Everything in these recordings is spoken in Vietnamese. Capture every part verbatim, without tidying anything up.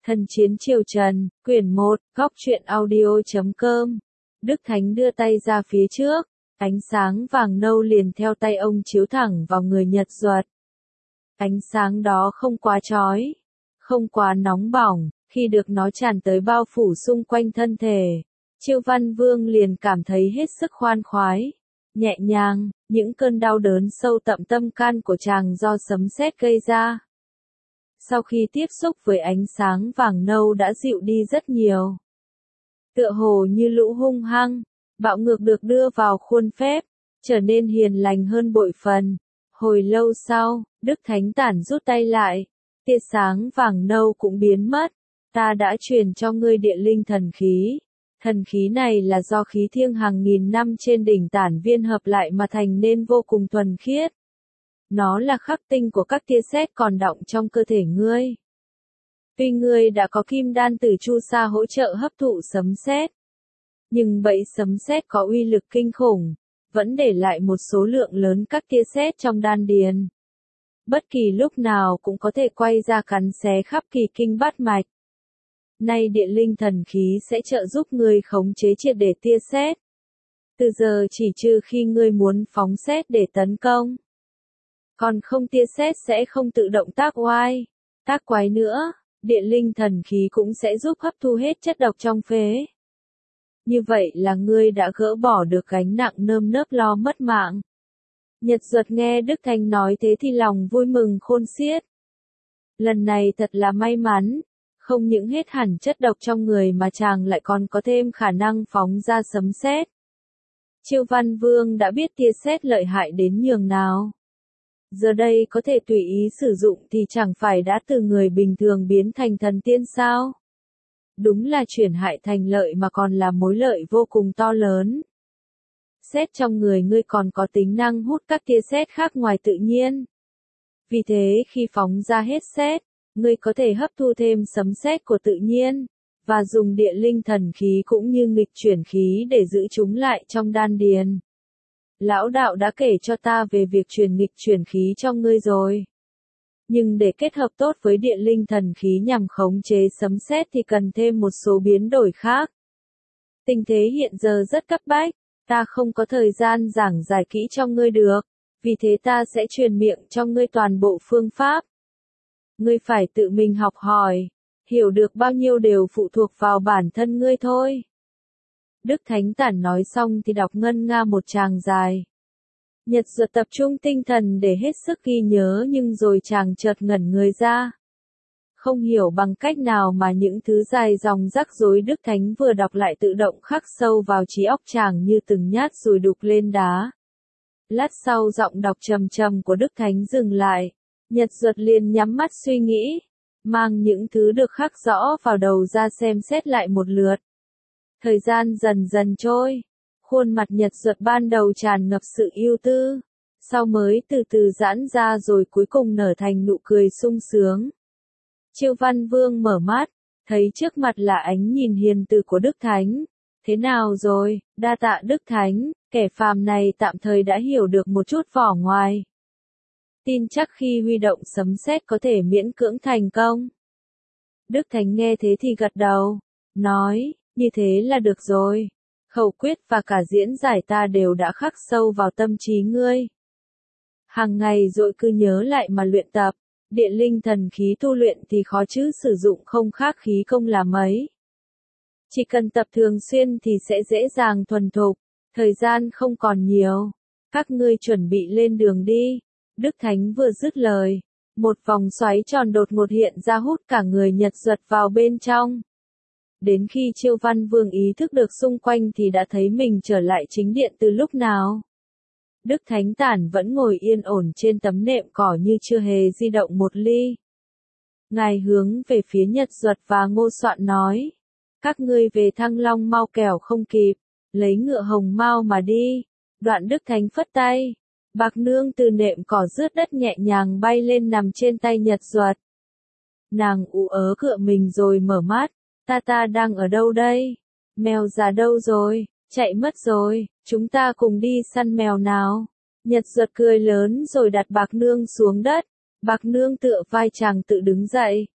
Thần chiến triều Trần, quyển một, góc truyện audio chấm com. Đức Thánh đưa tay ra phía trước, ánh sáng vàng nâu liền theo tay ông chiếu thẳng vào người Nhật Duật. Ánh sáng đó không quá chói, không quá nóng bỏng, khi được nó tràn tới bao phủ xung quanh thân thể, Chiêu Văn Vương liền cảm thấy hết sức khoan khoái, nhẹ nhàng, những cơn đau đớn sâu tận tâm can của chàng do sấm sét gây ra. Sau khi tiếp xúc với ánh sáng vàng nâu đã dịu đi rất nhiều. Tựa hồ như lũ hung hăng, bạo ngược được đưa vào khuôn phép, trở nên hiền lành hơn bội phần. Hồi lâu sau, Đức Thánh Tản rút tay lại, tia sáng vàng nâu cũng biến mất. Ta đã truyền cho ngươi địa linh thần khí. Thần khí này là do khí thiêng hàng nghìn năm trên đỉnh Tản Viên hợp lại mà thành nên vô cùng thuần khiết. Nó là khắc tinh của các tia sét còn đọng trong cơ thể ngươi. Tuy ngươi đã có kim đan từ Chu Sa hỗ trợ hấp thụ sấm sét, nhưng bẫy sấm sét có uy lực kinh khủng, vẫn để lại một số lượng lớn các tia sét trong đan điền. Bất kỳ lúc nào cũng có thể quay ra cắn xé khắp kỳ kinh bát mạch. Nay địa linh thần khí sẽ trợ giúp ngươi khống chế triệt để tia sét. Từ giờ chỉ trừ khi ngươi muốn phóng sét để tấn công. Còn không tia sét sẽ không tự động tác oai, tác quái nữa, địa linh thần khí cũng sẽ giúp hấp thu hết chất độc trong phế. Như vậy là ngươi đã gỡ bỏ được gánh nặng nơm nớp lo mất mạng. Nhật Duật nghe Đức Thánh nói thế thì lòng vui mừng khôn xiết. Lần này thật là may mắn, không những hết hẳn chất độc trong người mà chàng lại còn có thêm khả năng phóng ra sấm sét. Chiêu Văn Vương đã biết tia sét lợi hại đến nhường nào. Giờ đây có thể tùy ý sử dụng thì chẳng phải đã từ người bình thường biến thành thần tiên sao? Đúng là chuyển hại thành lợi mà còn là mối lợi vô cùng to lớn. Sét trong người ngươi còn có tính năng hút các tia sét khác ngoài tự nhiên. Vì thế khi phóng ra hết sét, ngươi có thể hấp thu thêm sấm sét của tự nhiên, và dùng địa linh thần khí cũng như nghịch chuyển khí để giữ chúng lại trong đan điền. Lão đạo đã kể cho ta về việc truyền nghịch chuyển khí cho ngươi rồi. Nhưng để kết hợp tốt với địa linh thần khí nhằm khống chế sấm sét thì cần thêm một số biến đổi khác. Tình thế hiện giờ rất cấp bách, ta không có thời gian giảng giải kỹ cho ngươi được, vì thế ta sẽ truyền miệng cho ngươi toàn bộ phương pháp. Ngươi phải tự mình học hỏi, hiểu được bao nhiêu đều phụ thuộc vào bản thân ngươi thôi. Đức Thánh Tản nói xong thì đọc ngân nga một tràng dài. Nhật Duật tập trung tinh thần để hết sức ghi nhớ nhưng rồi chàng chợt ngẩn người ra. Không hiểu bằng cách nào mà những thứ dài dòng rắc rối Đức Thánh vừa đọc lại tự động khắc sâu vào trí óc chàng như từng nhát dùi đục lên đá. Lát sau giọng đọc trầm trầm của Đức Thánh dừng lại. Nhật Duật liền nhắm mắt suy nghĩ, mang những thứ được khắc rõ vào đầu ra xem xét lại một lượt. Thời gian dần dần trôi, khuôn mặt Nhật Duật ban đầu tràn ngập sự ưu tư, sau mới từ từ giãn ra rồi cuối cùng nở thành nụ cười sung sướng. Chiêu Văn Vương mở mắt, thấy trước mặt là ánh nhìn hiền từ của Đức Thánh. Thế nào rồi, đa tạ Đức Thánh, kẻ phàm này tạm thời đã hiểu được một chút vỏ ngoài. Tin chắc khi huy động sấm sét có thể miễn cưỡng thành công. Đức Thánh nghe thế thì gật đầu, nói, như thế là được rồi. Khẩu quyết và cả diễn giải ta đều đã khắc sâu vào tâm trí ngươi. Hàng ngày rồi cứ nhớ lại mà luyện tập, địa linh thần khí tu luyện thì khó chứ sử dụng không khác khí công là mấy. Chỉ cần tập thường xuyên thì sẽ dễ dàng thuần thục, thời gian không còn nhiều. Các ngươi chuẩn bị lên đường đi. Đức Thánh vừa dứt lời, một vòng xoáy tròn đột ngột hiện ra hút cả người Nhật Duật vào bên trong. Đến khi Chiêu Văn Vương ý thức được xung quanh thì đã thấy mình trở lại chính điện từ lúc nào. Đức Thánh Tản vẫn ngồi yên ổn trên tấm nệm cỏ như chưa hề di động một ly. Ngài hướng về phía Nhật Duật và Ngô Soạn nói, các ngươi về Thăng Long mau kẻo không kịp, lấy ngựa hồng mao mà đi. Đoạn Đức Thánh phất tay. Bạc Nương từ nệm cỏ rướt đất nhẹ nhàng bay lên nằm trên tay Nhật Duật. Nàng ú ớ cựa mình rồi mở mắt, ta ta đang ở đâu đây? Mèo già đâu rồi? Chạy mất rồi, chúng ta cùng đi săn mèo nào. Nhật Duật cười lớn rồi đặt Bạc Nương xuống đất, Bạc Nương tựa vai chàng tự đứng dậy.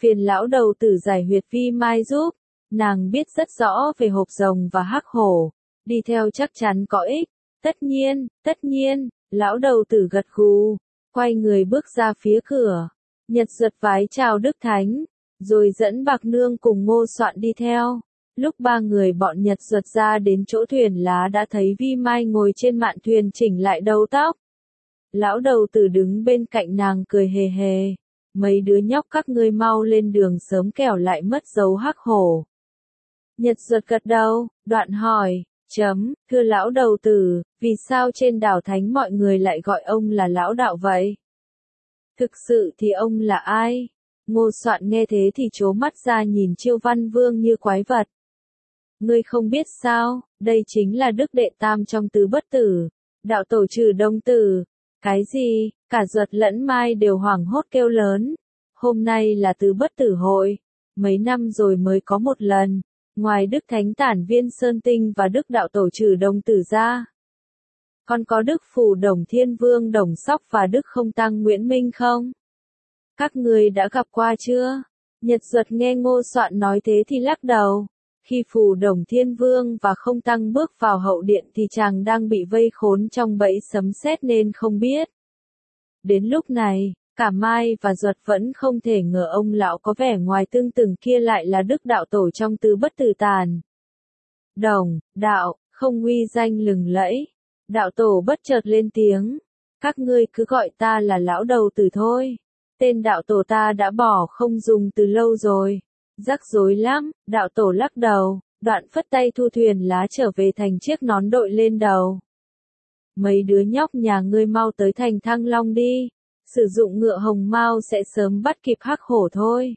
Phiền lão đầu tử giải huyệt vi mai giúp, nàng biết rất rõ về hộp rồng và hắc hổ, đi theo chắc chắn có ích. Tất nhiên, tất nhiên, lão đầu tử gật gù, quay người bước ra phía cửa. Nhật Duật vái chào Đức Thánh, rồi dẫn Bạc Nương cùng Ngô Soạn đi theo. Lúc ba người bọn Nhật Duật ra đến chỗ thuyền lá đã thấy Vi Mai ngồi trên mạn thuyền chỉnh lại đầu tóc. Lão đầu tử đứng bên cạnh nàng cười hề hề. Mấy đứa nhóc các ngươi mau lên đường sớm kẻo lại mất dấu hắc hổ. Nhật Duật gật đầu, đoạn hỏi, chấm, thưa lão đầu tử, vì sao trên đảo Thánh mọi người lại gọi ông là lão đạo vậy? Thực sự thì ông là ai? Ngô Soạn nghe thế thì trố mắt ra nhìn Chiêu Văn Vương như quái vật. Ngươi không biết sao, đây chính là đức đệ tam trong tứ bất tử, đạo tổ Trừ Đông Tử. Cái gì? Cả Duật lẫn Mai đều hoảng hốt kêu lớn. Hôm nay là tứ bất tử hội, mấy năm rồi mới có một lần, ngoài Đức Thánh Tản Viên Sơn Tinh và Đức đạo tổ Trừ Đông Tử ra. Còn có Đức Phù Đồng Thiên Vương Đồng Sóc và Đức Không Tăng Nguyễn Minh không? Các người đã gặp qua chưa? Nhật Duật nghe Ngô Soạn nói thế thì lắc đầu. Khi Phù Đồng Thiên Vương và Không Tăng bước vào hậu điện thì chàng đang bị vây khốn trong bẫy sấm sét nên không biết. Đến lúc này, cả Mai và Duật vẫn không thể ngờ ông lão có vẻ ngoài tương từng kia lại là Đức đạo tổ trong tứ bất tử tàn. Đồng, đạo, không uy danh lừng lẫy. Đạo tổ bất chợt lên tiếng. Các ngươi cứ gọi ta là lão đầu tử thôi. Tên đạo tổ ta đã bỏ không dùng từ lâu rồi. Rắc rối lắm, đạo tổ lắc đầu, đoạn phất tay thu thuyền lá trở về thành chiếc nón đội lên đầu. Mấy đứa nhóc nhà ngươi mau tới thành Thăng Long đi, sử dụng ngựa hồng mao sẽ sớm bắt kịp hắc hổ thôi.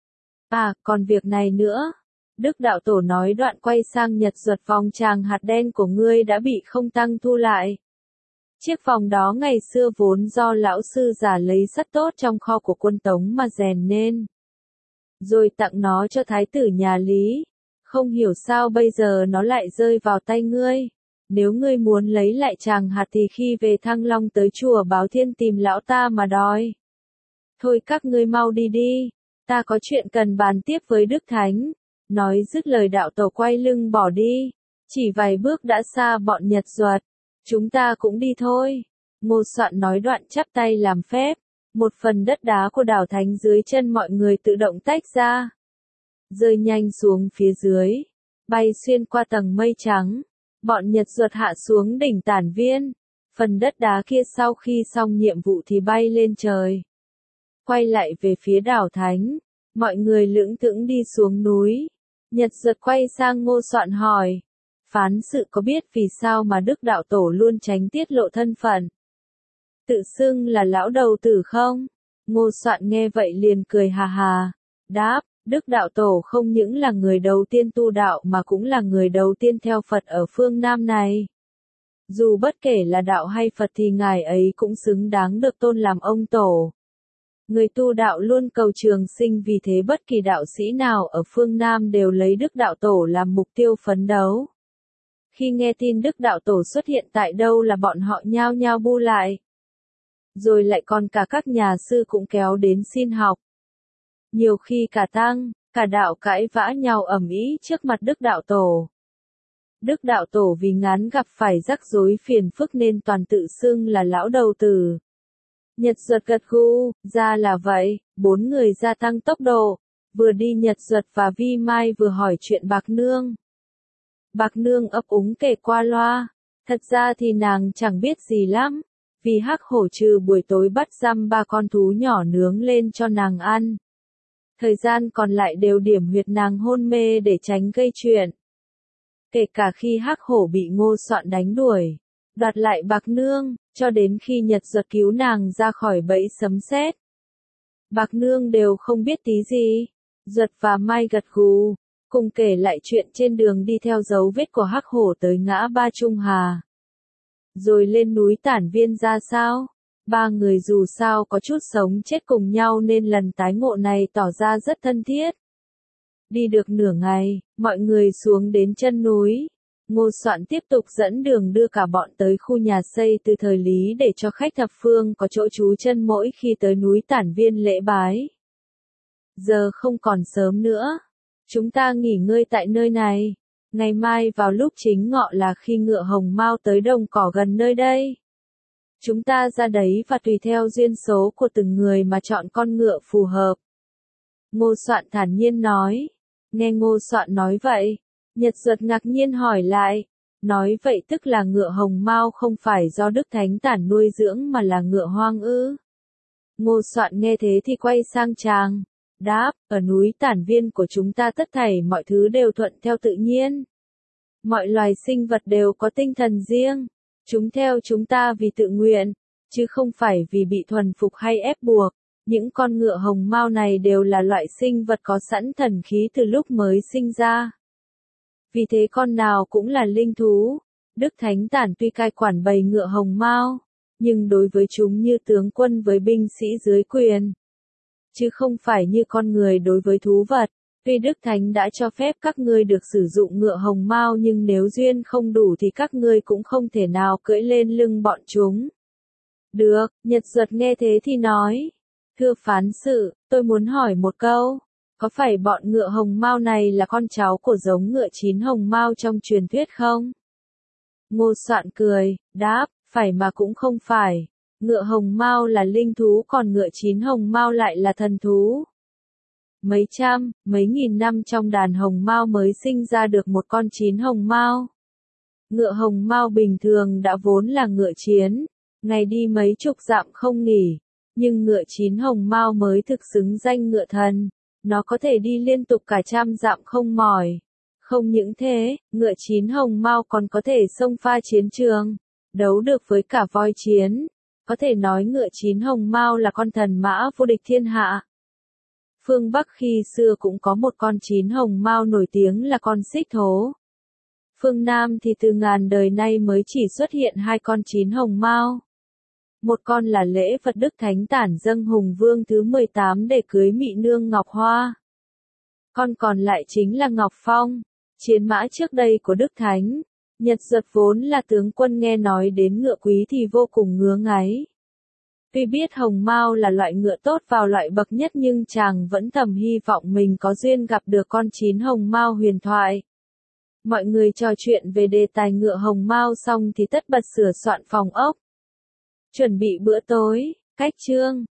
À, còn việc này nữa. Đức đạo tổ nói đoạn quay sang Nhật Duật, vòng tràng hạt đen của ngươi đã bị Không Tăng thu lại. Chiếc vòng đó ngày xưa vốn do lão sư giả lấy sắt tốt trong kho của quân Tống mà rèn nên. Rồi tặng nó cho thái tử nhà Lý. Không hiểu sao bây giờ nó lại rơi vào tay ngươi. Nếu ngươi muốn lấy lại tràng hạt thì khi về Thăng Long tới chùa Báo Thiên tìm lão ta mà đòi. Thôi các ngươi mau đi đi, ta có chuyện cần bàn tiếp với Đức Thánh. Nói dứt lời đạo tổ quay lưng bỏ đi. Chỉ vài bước đã xa bọn Nhật Duật. Chúng ta cũng đi thôi. Ngô Soạn nói đoạn chắp tay làm phép. Một phần đất đá của đảo Thánh dưới chân mọi người tự động tách ra. Rơi nhanh xuống phía dưới. Bay xuyên qua tầng mây trắng. Bọn Nhật Duật hạ xuống đỉnh Tản Viên. Phần đất đá kia sau khi xong nhiệm vụ thì bay lên trời. Quay lại về phía đảo Thánh. Mọi người lững thững đi xuống núi. Nhật Duật quay sang Ngô Soạn hỏi. Phán sự có biết vì sao mà Đức đạo tổ luôn tránh tiết lộ thân phận? Tự xưng là lão đầu tử không? Ngô Soạn nghe vậy liền cười hà hà. Đáp, Đức đạo tổ không những là người đầu tiên tu đạo mà cũng là người đầu tiên theo Phật ở phương Nam này. Dù bất kể là đạo hay Phật thì ngài ấy cũng xứng đáng được tôn làm ông tổ. Người tu đạo luôn cầu trường sinh, vì thế bất kỳ đạo sĩ nào ở phương Nam đều lấy Đức đạo tổ làm mục tiêu phấn đấu. Khi nghe tin Đức đạo tổ xuất hiện tại đâu là bọn họ nhao nhao bu lại. Rồi lại còn cả các nhà sư cũng kéo đến xin học. Nhiều khi cả tăng, cả đạo cãi vã nhau ầm ĩ trước mặt Đức đạo tổ. Đức đạo tổ vì ngán gặp phải rắc rối phiền phức nên toàn tự xưng là lão đầu tử. Nhật Duật gật gù, ra là vậy, bốn người gia tăng tốc độ. Vừa đi Nhật Duật và Vi Mai vừa hỏi chuyện Bạc Nương. Bạc Nương ấp úng kể qua loa. Thật ra thì nàng chẳng biết gì lắm. Vì hắc hổ trừ buổi tối bắt giam ba con thú nhỏ nướng lên cho nàng ăn. Thời gian còn lại đều điểm huyệt nàng hôn mê để tránh gây chuyện. Kể cả khi hắc hổ bị Ngô Soạn đánh đuổi, đoạt lại Bạc Nương, cho đến khi Nhật Duật cứu nàng ra khỏi bẫy sấm sét. Bạc Nương đều không biết tí gì. Duật và Mai gật gù, cùng kể lại chuyện trên đường đi theo dấu vết của hắc hổ tới ngã ba Trung Hà. Rồi lên núi Tản Viên ra sao? Ba người dù sao có chút sống chết cùng nhau nên lần tái ngộ này tỏ ra rất thân thiết. Đi được nửa ngày, mọi người xuống đến chân núi. Ngô Soạn tiếp tục dẫn đường đưa cả bọn tới khu nhà xây từ thời Lý để cho khách thập phương có chỗ trú chân mỗi khi tới núi Tản Viên lễ bái. giờ không còn sớm nữa. Chúng ta nghỉ ngơi tại nơi này. Ngày mai vào lúc chính ngọ là khi ngựa hồng mao tới đồng cỏ gần nơi đây. Chúng ta ra đấy và tùy theo duyên số của từng người mà chọn con ngựa phù hợp. Ngô Soạn thản nhiên nói. Nghe Ngô Soạn nói vậy, Nhật Duật ngạc nhiên hỏi lại. Nói vậy tức là ngựa hồng mao không phải do Đức Thánh Tản nuôi dưỡng mà là ngựa hoang ư? Ngô Soạn nghe thế thì quay sang chàng. Đáp, ở núi Tản Viên của chúng ta tất thảy mọi thứ đều thuận theo tự nhiên. Mọi loài sinh vật đều có tinh thần riêng. Chúng theo chúng ta vì tự nguyện, chứ không phải vì bị thuần phục hay ép buộc. Những con ngựa hồng mao này đều là loại sinh vật có sẵn thần khí từ lúc mới sinh ra. Vì thế con nào cũng là linh thú. Đức Thánh Tản tuy cai quản bầy ngựa hồng mao, nhưng đối với chúng như tướng quân với binh sĩ dưới quyền, chứ không phải như con người đối với thú vật. Tuy Đức Thánh đã cho phép các ngươi được sử dụng ngựa hồng mao nhưng nếu duyên không đủ thì các ngươi cũng không thể nào cưỡi lên lưng bọn chúng. Được, Nhật Duật nghe thế thì nói. Thưa phán sự, tôi muốn hỏi một câu. Có phải bọn ngựa hồng mao này là con cháu của giống ngựa chín hồng mao trong truyền thuyết không? Ngô Soạn cười, đáp, phải mà cũng không phải. Ngựa hồng mao là linh thú còn ngựa chín hồng mao lại là thần thú. Mấy trăm, mấy nghìn năm trong đàn hồng mao mới sinh ra được một con chín hồng mao. Ngựa hồng mao bình thường đã vốn là ngựa chiến, ngày đi mấy chục dặm không nghỉ, nhưng ngựa chín hồng mao mới thực xứng danh ngựa thần, nó có thể đi liên tục cả trăm dặm không mỏi. Không những thế, ngựa chín hồng mao còn có thể xông pha chiến trường, đấu được với cả voi chiến. Có thể nói ngựa chín hồng mao là con thần mã vô địch thiên hạ. Phương Bắc khi xưa cũng có một con chín hồng mao nổi tiếng là con Xích Thố. Phương Nam thì từ ngàn đời nay mới chỉ xuất hiện hai con chín hồng mao. Một con là lễ vật Đức Thánh Tản dâng Hùng Vương thứ mười tám để cưới Mị Nương Ngọc Hoa. Con còn lại chính là Ngọc Phong, chiến mã trước đây của Đức Thánh. Nhật Duật vốn là tướng quân nghe nói đến ngựa quý thì vô cùng ngứa ngáy. Tuy biết hồng mao là loại ngựa tốt vào loại bậc nhất nhưng chàng vẫn thầm hy vọng mình có duyên gặp được con chín hồng mao huyền thoại. Mọi người trò chuyện về đề tài ngựa hồng mao xong thì tất bật sửa soạn phòng ốc. Chuẩn bị bữa tối, cách chương.